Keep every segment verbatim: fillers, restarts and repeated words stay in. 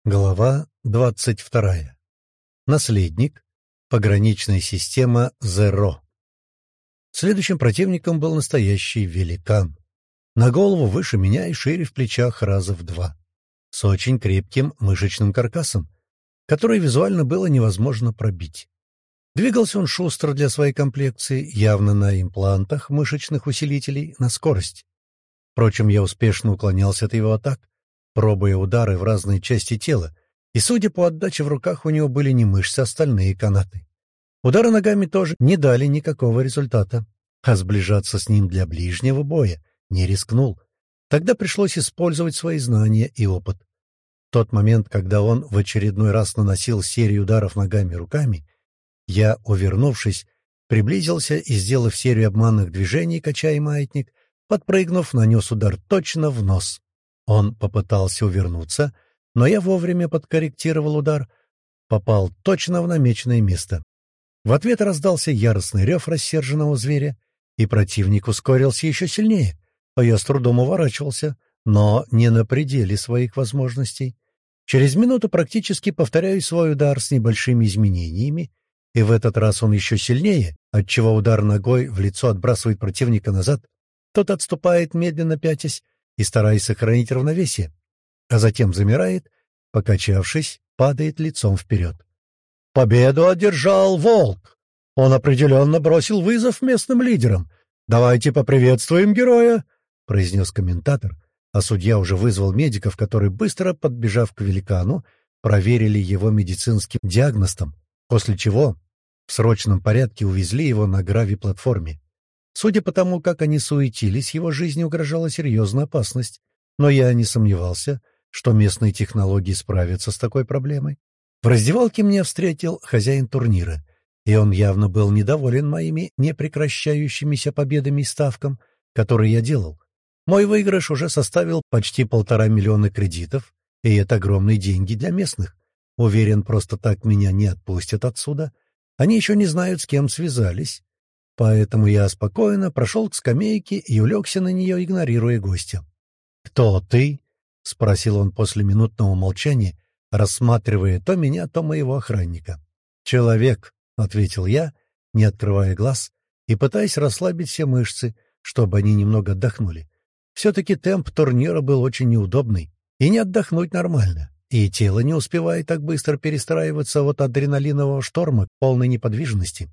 Глава двадцать вторая. Наследник. Пограничная система Зеро. Следующим противником был настоящий великан. На голову выше меня и шире в плечах раза в два. С очень крепким мышечным каркасом, который визуально было невозможно пробить. Двигался он шустро для своей комплекции, явно на имплантах мышечных усилителей, на скорость. Впрочем, я успешно уклонялся от его атак, пробуя удары в разные части тела, и, судя по отдаче в руках, у него были не мышцы, а стальные канаты. Удары ногами тоже не дали никакого результата, а сближаться с ним для ближнего боя не рискнул. Тогда пришлось использовать свои знания и опыт. В тот момент, когда он в очередной раз наносил серию ударов ногами и руками, я, увернувшись, приблизился и, сделав серию обманных движений, качая маятник, подпрыгнув, нанес удар точно в нос. Он попытался увернуться, но я вовремя подкорректировал удар, попал точно в намеченное место. В ответ раздался яростный рев рассерженного зверя, и противник ускорился еще сильнее, а я с трудом уворачивался, но не на пределе своих возможностей. Через минуту практически повторяю свой удар с небольшими изменениями, и в этот раз он еще сильнее, отчего удар ногой в лицо отбрасывает противника назад. Тот отступает, медленно пятясь и стараясь сохранить равновесие, а затем замирает, покачавшись, падает лицом вперед. «Победу одержал Волк! Он определенно бросил вызов местным лидерам. Давайте поприветствуем героя!» — произнес комментатор, а судья уже вызвал медиков, которые, быстро подбежав к великану, проверили его медицинским диагностом, после чего в срочном порядке увезли его на грави-платформе. Судя по тому, как они суетились, его жизни угрожала серьезная опасность, но я не сомневался, что местные технологии справятся с такой проблемой. В раздевалке меня встретил хозяин турнира, и он явно был недоволен моими непрекращающимися победами и ставкам, которые я делал. Мой выигрыш уже составил почти полтора миллиона кредитов, и это огромные деньги для местных. Уверен, просто так меня не отпустят отсюда. Они еще не знают, с кем связались. Поэтому я спокойно прошел к скамейке и улегся на нее, игнорируя гостя. «Кто ты?» — спросил он после минутного молчания, рассматривая то меня, то моего охранника. «Человек», — ответил я, не открывая глаз и пытаясь расслабить все мышцы, чтобы они немного отдохнули. Все-таки темп турнира был очень неудобный, и не отдохнуть нормально, и тело не успевает так быстро перестраиваться от адреналинового шторма к полной неподвижности.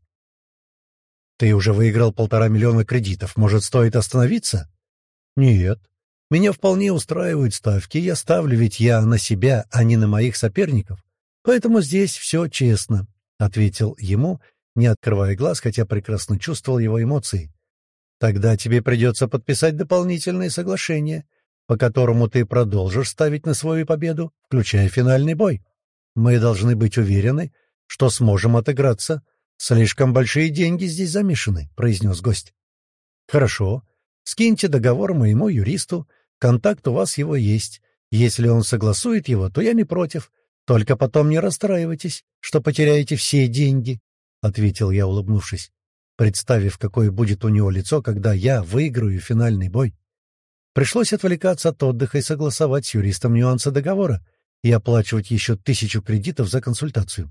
«Ты уже выиграл полтора миллиона кредитов. Может, стоит остановиться?» «Нет. Меня вполне устраивают ставки. Я ставлю, ведь я на себя, а не на моих соперников. Поэтому здесь все честно», — ответил ему, не открывая глаз, хотя прекрасно чувствовал его эмоции. «Тогда тебе придется подписать дополнительное соглашение, по которому ты продолжишь ставить на свою победу, включая финальный бой. Мы должны быть уверены, что сможем отыграться. Слишком большие деньги здесь замешаны», — произнес гость. «Хорошо. Скиньте договор моему юристу. Контакт у вас его есть. Если он согласует его, то я не против. Только потом не расстраивайтесь, что потеряете все деньги», — ответил я, улыбнувшись, представив, какое будет у него лицо, когда я выиграю финальный бой. Пришлось отвлекаться от отдыха и согласовать с юристом нюансы договора и оплачивать еще тысячу кредитов за консультацию.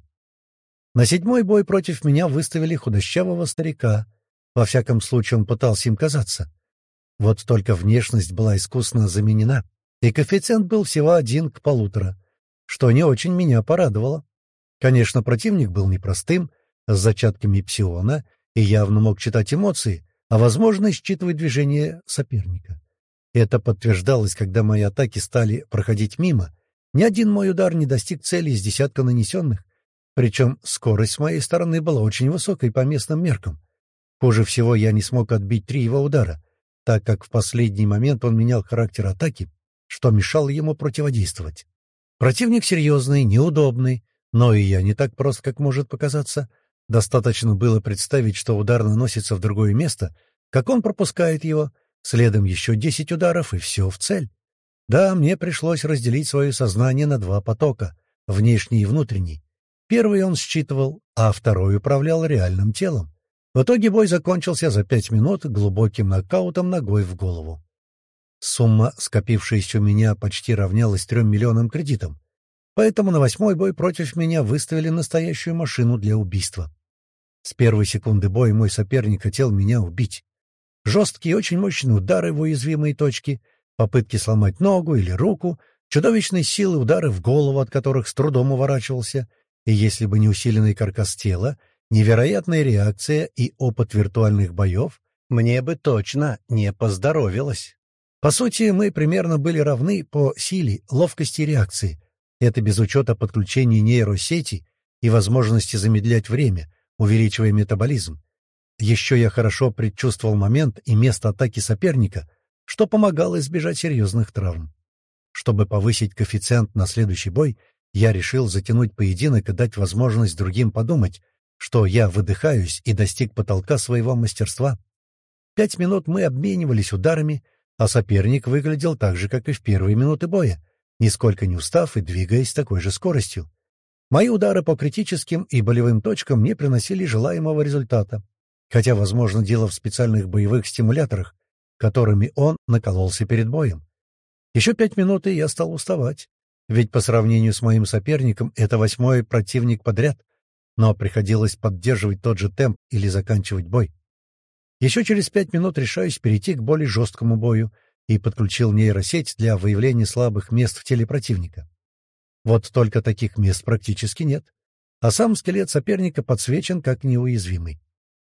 На седьмой бой против меня выставили худощавого старика. Во всяком случае, он пытался им казаться. Вот только внешность была искусно заменена, и коэффициент был всего один к полутора, что не очень меня порадовало. Конечно, противник был непростым, с зачатками псиона, и явно мог читать эмоции, а, возможно, считывать движения соперника. Это подтверждалось, когда мои атаки стали проходить мимо. Ни один мой удар не достиг цели из десятка нанесенных. Причем скорость с моей стороны была очень высокой по местным меркам. Хуже всего я не смог отбить три его удара, так как в последний момент он менял характер атаки, что мешало ему противодействовать. Противник серьезный, неудобный, но и я не так прост, как может показаться. Достаточно было представить, что удар наносится в другое место, как он пропускает его, следом еще десять ударов, и все в цель. Да, мне пришлось разделить свое сознание на два потока — внешний и внутренний. Первый он считывал, а второй управлял реальным телом. В итоге бой закончился за пять минут глубоким нокаутом ногой в голову. Сумма, скопившаяся у меня, почти равнялась трем миллионам кредитам. Поэтому на восьмой бой против меня выставили настоящую машину для убийства. С первой секунды боя мой соперник хотел меня убить. Жесткие, очень мощные удары в уязвимые точки, попытки сломать ногу или руку, чудовищной силы удары в голову, от которых с трудом уворачивался, и если бы не усиленный каркас тела, невероятная реакция и опыт виртуальных боев, мне бы точно не поздоровилось. По сути, мы примерно были равны по силе, ловкости и реакции. Это без учета подключения нейросети и возможности замедлять время, увеличивая метаболизм. Еще я хорошо предчувствовал момент и место атаки соперника, что помогало избежать серьезных травм. Чтобы повысить коэффициент на следующий бой, я решил затянуть поединок и дать возможность другим подумать, что я выдыхаюсь и достиг потолка своего мастерства. Пять минут мы обменивались ударами, а соперник выглядел так же, как и в первые минуты боя, нисколько не устав и двигаясь с такой же скоростью. Мои удары по критическим и болевым точкам не приносили желаемого результата, хотя, возможно, дело в специальных боевых стимуляторах, которыми он накололся перед боем. Еще пять минут, и я стал уставать, ведь по сравнению с моим соперником это восьмой противник подряд, но приходилось поддерживать тот же темп или заканчивать бой. Еще через пять минут решаюсь перейти к более жесткому бою и подключил нейросеть для выявления слабых мест в теле противника. Вот только таких мест практически нет, а сам скелет соперника подсвечен как неуязвимый.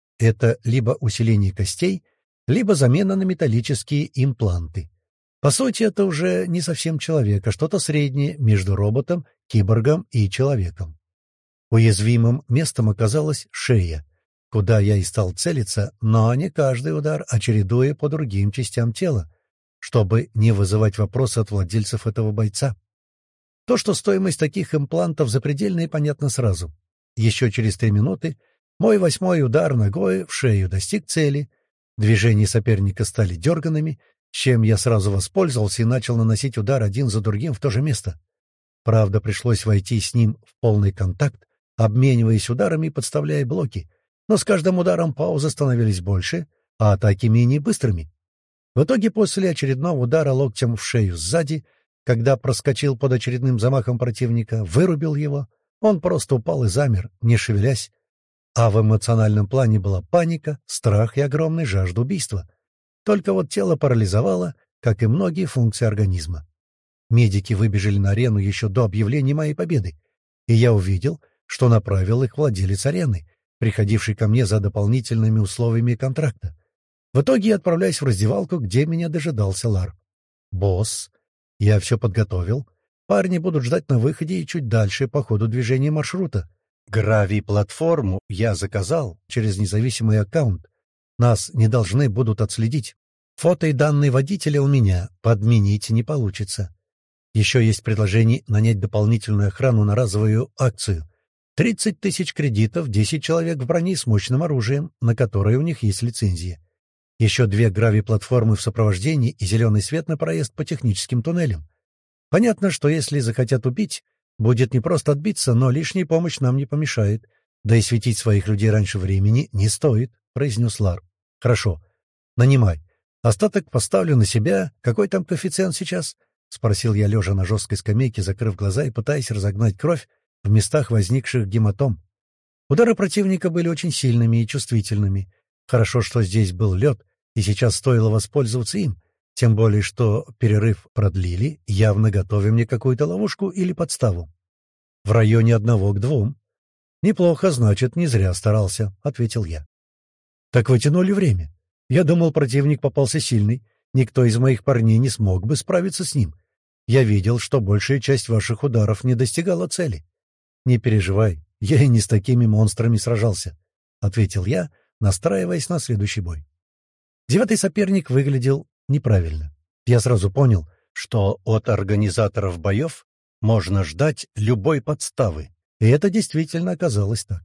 Это либо усиление костей, либо замена на металлические импланты. По сути, это уже не совсем человек, а что-то среднее между роботом, киборгом и человеком. Уязвимым местом оказалась шея, куда я и стал целиться, но не каждый удар, а чередуя по другим частям тела, чтобы не вызывать вопросы от владельцев этого бойца. То, что стоимость таких имплантов запредельная, понятно сразу. Еще через три минуты мой восьмой удар ногой в шею достиг цели, движения соперника стали дерганными, чем я сразу воспользовался и начал наносить удар один за другим в то же место. Правда, пришлось войти с ним в полный контакт, обмениваясь ударами и подставляя блоки, но с каждым ударом паузы становились больше, а атаки менее быстрыми. В итоге после очередного удара локтем в шею сзади, когда проскочил под очередным замахом противника, вырубил его, он просто упал и замер, не шевелясь, а в эмоциональном плане была паника, страх и огромная жажда убийства. Только вот тело парализовало, как и многие функции организма. Медики выбежали на арену еще до объявления моей победы, и я увидел, что направил их владелец арены, приходивший ко мне за дополнительными условиями контракта. В итоге я отправляюсь в раздевалку, где меня дожидался Лар. «Босс, я все подготовил. Парни будут ждать на выходе и чуть дальше по ходу движения маршрута. Грави-платформу я заказал через независимый аккаунт. Нас не должны будут отследить. Фото и данные водителя у меня, подменить не получится. Еще есть предложение нанять дополнительную охрану на разовую акцию. тридцать тысяч кредитов, десять человек в броне с мощным оружием, на которое у них есть лицензия. Еще две грави-платформы в сопровождении и зеленый свет на проезд по техническим туннелям. Понятно, что если захотят убить, будет не просто отбиться, но лишняя помощь нам не помешает. Да и светить своих людей раньше времени не стоит, — произнес Лар. — Хорошо. Нанимай. Остаток поставлю на себя. Какой там коэффициент сейчас? — спросил я, лежа на жесткой скамейке, закрыв глаза и пытаясь разогнать кровь в местах возникших гематом. Удары противника были очень сильными и чувствительными. Хорошо, что здесь был лед, и сейчас стоило воспользоваться им, тем более что перерыв продлили, явно готовя мне какую-то ловушку или подставу. В районе одного к двум. «Неплохо, значит, не зря старался», — ответил я. «Так вы тянули время. Я думал, противник попался сильный. Никто из моих парней не смог бы справиться с ним. Я видел, что большая часть ваших ударов не достигала цели. Не переживай, я и не с такими монстрами сражался», — ответил я, настраиваясь на следующий бой. Девятый соперник выглядел неправильно. Я сразу понял, что от организаторов боев можно ждать любой подставы, и это действительно оказалось так.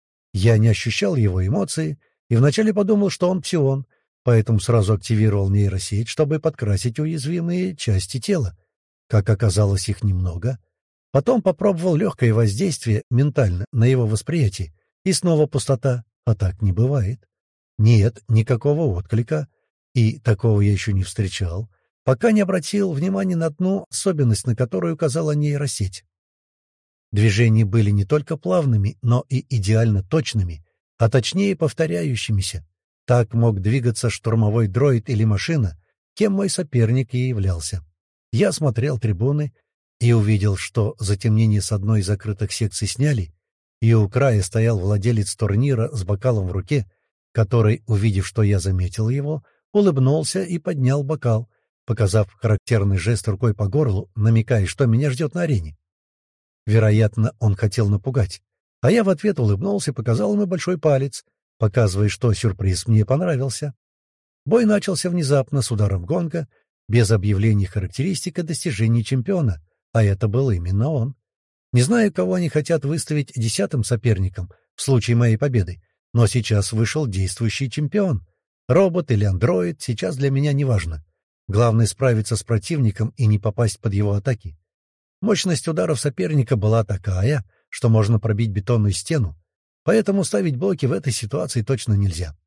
Я не ощущал его эмоции и вначале подумал, что он псион, поэтому сразу активировал нейросеть, чтобы подкрасить уязвимые части тела. Как оказалось, их немного. Потом попробовал легкое воздействие ментально на его восприятие, и снова пустота, а так не бывает. Нет никакого отклика, и такого я еще не встречал, пока не обратил внимания на одну особенность, на которую указала нейросеть. Движения были не только плавными, но и идеально точными, а точнее повторяющимися. Так мог двигаться штурмовой дроид или машина, кем мой соперник и являлся. Я смотрел трибуны и увидел, что затемнение с одной из закрытых секций сняли, и у края стоял владелец турнира с бокалом в руке, который, увидев, что я заметил его, улыбнулся и поднял бокал, показав характерный жест рукой по горлу, намекая, что меня ждет на арене. Вероятно, он хотел напугать, а я в ответ улыбнулся и показал ему большой палец, показывая, что сюрприз мне понравился. Бой начался внезапно с ударом гонга, без объявления характеристик и достижений чемпиона, а это был именно он. Не знаю, кого они хотят выставить десятым соперником в случае моей победы, но сейчас вышел действующий чемпион. Робот или андроид, сейчас для меня не важно. Главное — справиться с противником и не попасть под его атаки. Мощность ударов соперника была такая, что можно пробить бетонную стену, поэтому ставить блоки в этой ситуации точно нельзя.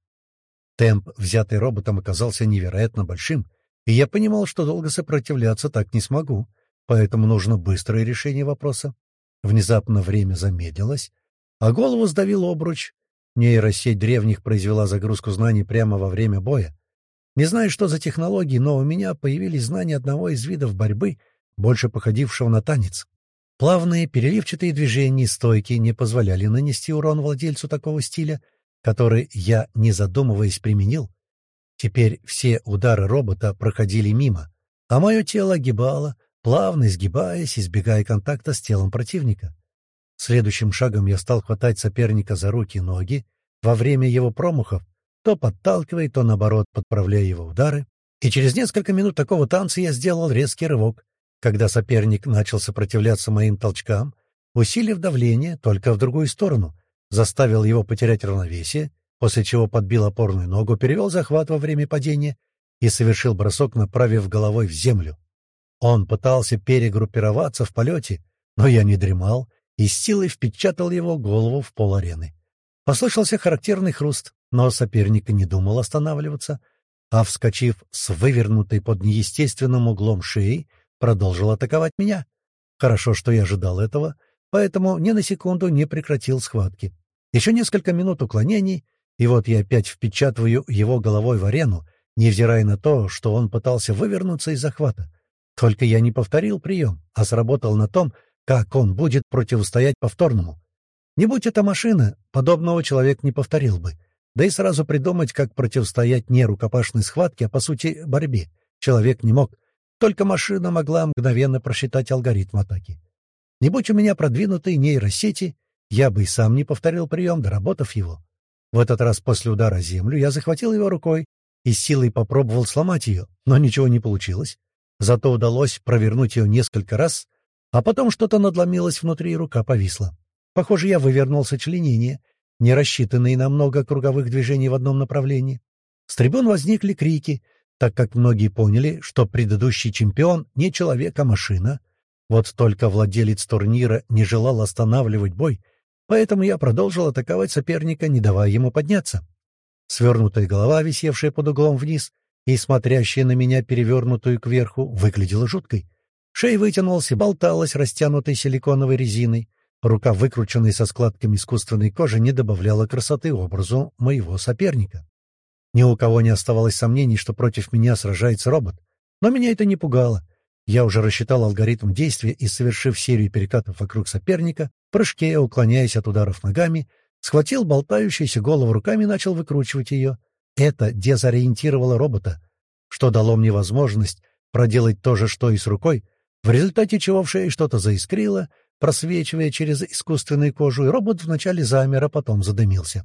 Темп, взятый роботом, оказался невероятно большим, и я понимал, что долго сопротивляться так не смогу, поэтому нужно быстрое решение вопроса. Внезапно время замедлилось, а голову сдавил обруч. Нейросеть древних произвела загрузку знаний прямо во время боя. Не знаю, что за технологии, но у меня появились знания одного из видов борьбы, больше походившего на танец. Плавные, переливчатые движения и стойки не позволяли нанести урон владельцу такого стиля, который я, не задумываясь, применил. Теперь все удары робота проходили мимо, а мое тело огибало, плавно изгибаясь, избегая контакта с телом противника. Следующим шагом я стал хватать соперника за руки и ноги во время его промахов, то подталкивая, то, наоборот, подправляя его удары. И через несколько минут такого танца я сделал резкий рывок, когда соперник начал сопротивляться моим толчкам, усилив давление только в другую сторону, заставил его потерять равновесие, после чего подбил опорную ногу, перевел захват во время падения и совершил бросок, направив головой в землю. Он пытался перегруппироваться в полете, но я не дремал и с силой впечатал его голову в пол арены. Послышался характерный хруст, но соперник не думал останавливаться, а, вскочив с вывернутой под неестественным углом шеи, продолжил атаковать меня. Хорошо, что я ожидал этого, поэтому ни на секунду не прекратил схватки. Еще несколько минут уклонений, и вот я опять впечатываю его головой в арену, невзирая на то, что он пытался вывернуться из захвата. Только я не повторил прием, а сработал на том, как он будет противостоять повторному. Не будь это машина, подобного человек не повторил бы. Да и сразу придумать, как противостоять не рукопашной схватке, а, по сути, борьбе, человек не мог. Только машина могла мгновенно просчитать алгоритм атаки. Не будь у меня продвинутой нейросети, я бы и сам не повторил прием, доработав его. В этот раз после удара о землю я захватил его рукой и с силой попробовал сломать ее, но ничего не получилось. Зато удалось провернуть ее несколько раз, а потом что-то надломилось внутри, и рука повисла. Похоже, я вывернул сочленение, не рассчитанные на много круговых движений в одном направлении. С трибун возникли крики, так как многие поняли, что предыдущий чемпион не человек, а машина. Вот только владелец турнира не желал останавливать бой, поэтому я продолжил атаковать соперника, не давая ему подняться. Свернутая голова, висевшая под углом вниз и смотрящая на меня перевернутую кверху, выглядела жуткой. Шея вытянулась и болталась растянутой силиконовой резиной. Рука, выкрученная со складками искусственной кожи, не добавляла красоты образу моего соперника. Ни у кого не оставалось сомнений, что против меня сражается робот. Но меня это не пугало. Я уже рассчитал алгоритм действия и, совершив серию перекатов вокруг соперника, в прыжке, уклоняясь от ударов ногами, схватил болтающуюся голову руками и начал выкручивать ее. Это дезориентировало робота, что дало мне возможность проделать то же, что и с рукой, в результате чего в шее что-то заискрило, просвечивая через искусственную кожу, и робот вначале замер, а потом задымился.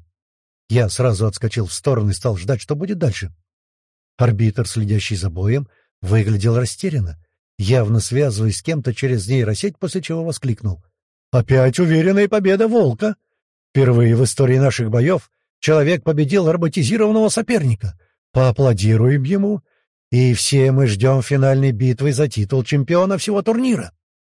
Я сразу отскочил в сторону и стал ждать, что будет дальше. Арбитр, следящий за боем, выглядел растерянно, явно связываясь с кем-то через нейросеть, после чего воскликнул: «Опять уверенная победа Волка! Впервые в истории наших боев человек победил роботизированного соперника. Поаплодируем ему, и все мы ждем финальной битвы за титул чемпиона всего турнира».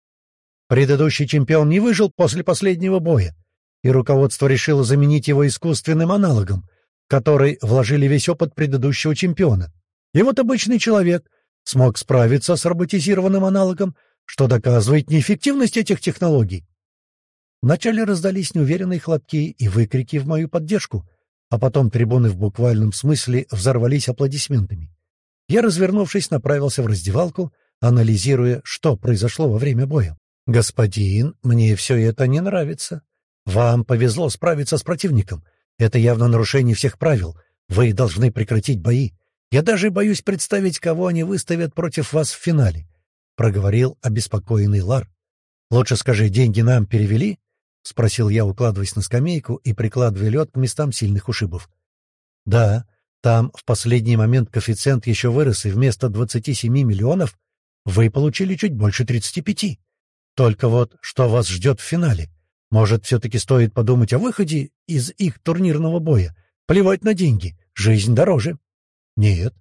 Предыдущий чемпион не выжил после последнего боя, и руководство решило заменить его искусственным аналогом, в который вложили весь опыт предыдущего чемпиона. И вот обычный человек смог справиться с роботизированным аналогом, что доказывает неэффективность этих технологий. Вначале раздались неуверенные хлопки и выкрики в мою поддержку, а потом трибуны в буквальном смысле взорвались аплодисментами. Я, развернувшись, направился в раздевалку, анализируя, что произошло во время боя. «Господин, мне все это не нравится. Вам повезло справиться с противником. Это явно нарушение всех правил. Вы должны прекратить бои. Я даже боюсь представить, кого они выставят против вас в финале», — проговорил обеспокоенный Лар. «Лучше скажи, деньги нам перевели?» — спросил я, укладываясь на скамейку и прикладывая лед к местам сильных ушибов. «Да, там в последний момент коэффициент еще вырос, и вместо двадцати семи миллионов вы получили чуть больше тридцати пяти. Только вот что вас ждет в финале? Может, все-таки стоит подумать о выходе из их турнирного боя? Плевать на деньги, жизнь дороже». «Нет,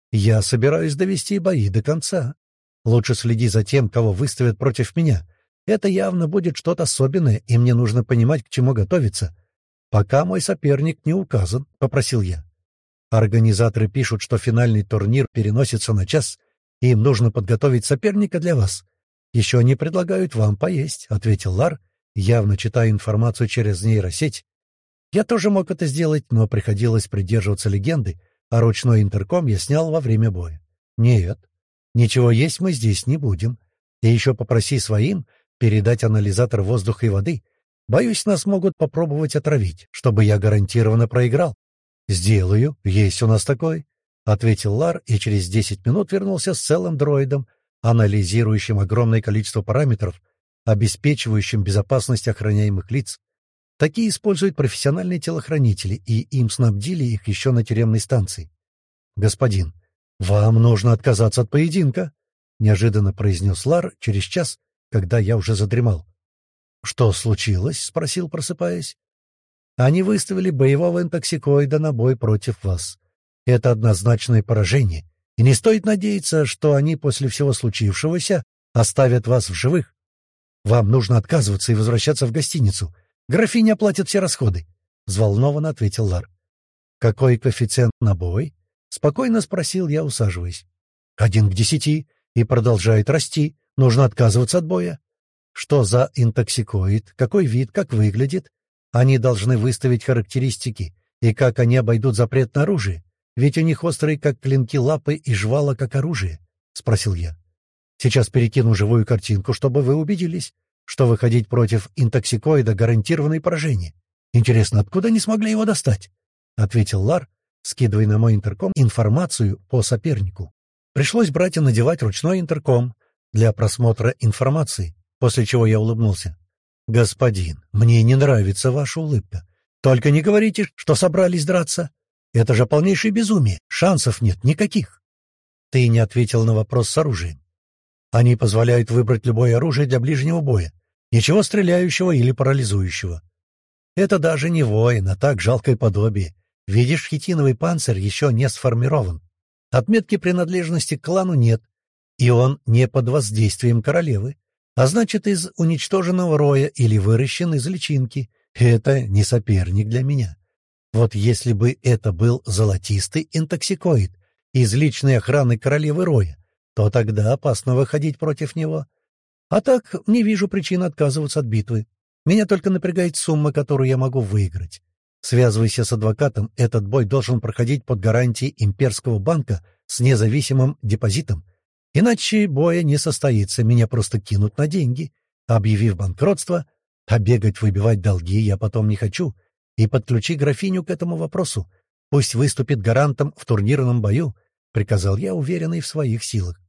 я собираюсь довести бои до конца. Лучше следи за тем, кого выставят против меня. Это явно будет что-то особенное, и мне нужно понимать, к чему готовиться. Пока мой соперник не указан», — попросил я. «Организаторы пишут, что финальный турнир переносится на час, и им нужно подготовить соперника для вас. Еще они предлагают вам поесть», — ответил Лар, явно читая информацию через нейросеть. Я тоже мог это сделать, но приходилось придерживаться легенды, а ручной интерком я снял во время боя. «Нет, ничего есть мы здесь не будем. И еще попроси своим передать анализатор воздуха и воды. Боюсь, нас могут попробовать отравить, чтобы я гарантированно проиграл». «Сделаю, есть у нас такой», — ответил Лар и через десять минут вернулся с целым дроидом, анализирующим огромное количество параметров, обеспечивающим безопасность охраняемых лиц. Такие используют профессиональные телохранители, и им снабдили их еще на тюремной станции. «Господин, вам нужно отказаться от поединка», — неожиданно произнес Лар через час, когда я уже задремал. «Что случилось?» — спросил, просыпаясь. «Они выставили боевого интоксикоида на бой против вас. Это однозначное поражение, и не стоит надеяться, что они после всего случившегося оставят вас в живых. Вам нужно отказываться и возвращаться в гостиницу. Графиня оплатит все расходы», — взволнованно ответил Лар. «Какой коэффициент на бой?» — спокойно спросил я, усаживаясь. «Один к десяти, и продолжает расти. Нужно отказываться от боя». «Что за интоксикоид? Какой вид? Как выглядит? Они должны выставить характеристики, и как они обойдут запрет на оружие. Ведь у них острые, как клинки, лапы и жвала, как оружие», — спросил я. «Сейчас перекину живую картинку, чтобы вы убедились, что выходить против интоксикоида — гарантированное поражение. Интересно, откуда они смогли его достать?» — ответил Лар, скидывая на мой интерком информацию по сопернику. Пришлось брать и надевать ручной интерком для просмотра информации, после чего я улыбнулся. «Господин, мне не нравится ваша улыбка. Только не говорите, что собрались драться. Это же полнейшее безумие, шансов нет никаких». «Ты не ответил на вопрос с оружием. Они позволяют выбрать любое оружие для ближнего боя. Ничего стреляющего или парализующего. Это даже не воин, а так жалкое подобие. Видишь, хитиновый панцирь еще не сформирован. Отметки принадлежности к клану нет, и он не под воздействием королевы, а значит, из уничтоженного роя или выращен из личинки. Это не соперник для меня. Вот если бы это был золотистый интоксикоид из личной охраны королевы роя, то тогда опасно выходить против него. А так не вижу причин отказываться от битвы. Меня только напрягает сумма, которую я могу выиграть. Связывайся с адвокатом, этот бой должен проходить под гарантией имперского банка с независимым депозитом. Иначе боя не состоится, меня просто кинут на деньги, объявив банкротство, а бегать выбивать долги я потом не хочу. И подключи графиню к этому вопросу. Пусть выступит гарантом в турнирном бою, — приказал я, уверенный в своих силах.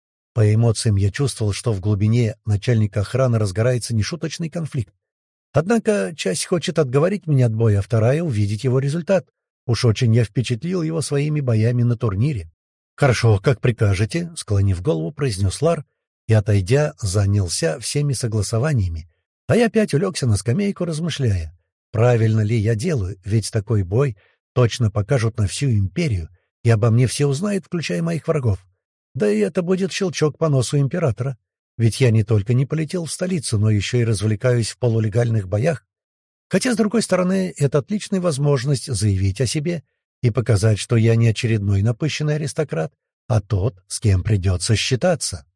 По эмоциям я чувствовал, что в глубине начальника охраны разгорается нешуточный конфликт. Однако часть хочет отговорить меня от боя, а вторая — увидеть его результат. Уж очень я впечатлил его своими боями на турнире. «Хорошо, как прикажете», — склонив голову, произнес Лар и, отойдя, занялся всеми согласованиями. А я опять улегся на скамейку, размышляя, правильно ли я делаю, ведь такой бой точно покажут на всю империю, и обо мне все узнают, включая моих врагов. Да и это будет щелчок по носу императора. Ведь я не только не полетел в столицу, но еще и развлекаюсь в полулегальных боях. Хотя, с другой стороны, это отличная возможность заявить о себе и показать, что я не очередной напыщенный аристократ, а тот, с кем придется считаться.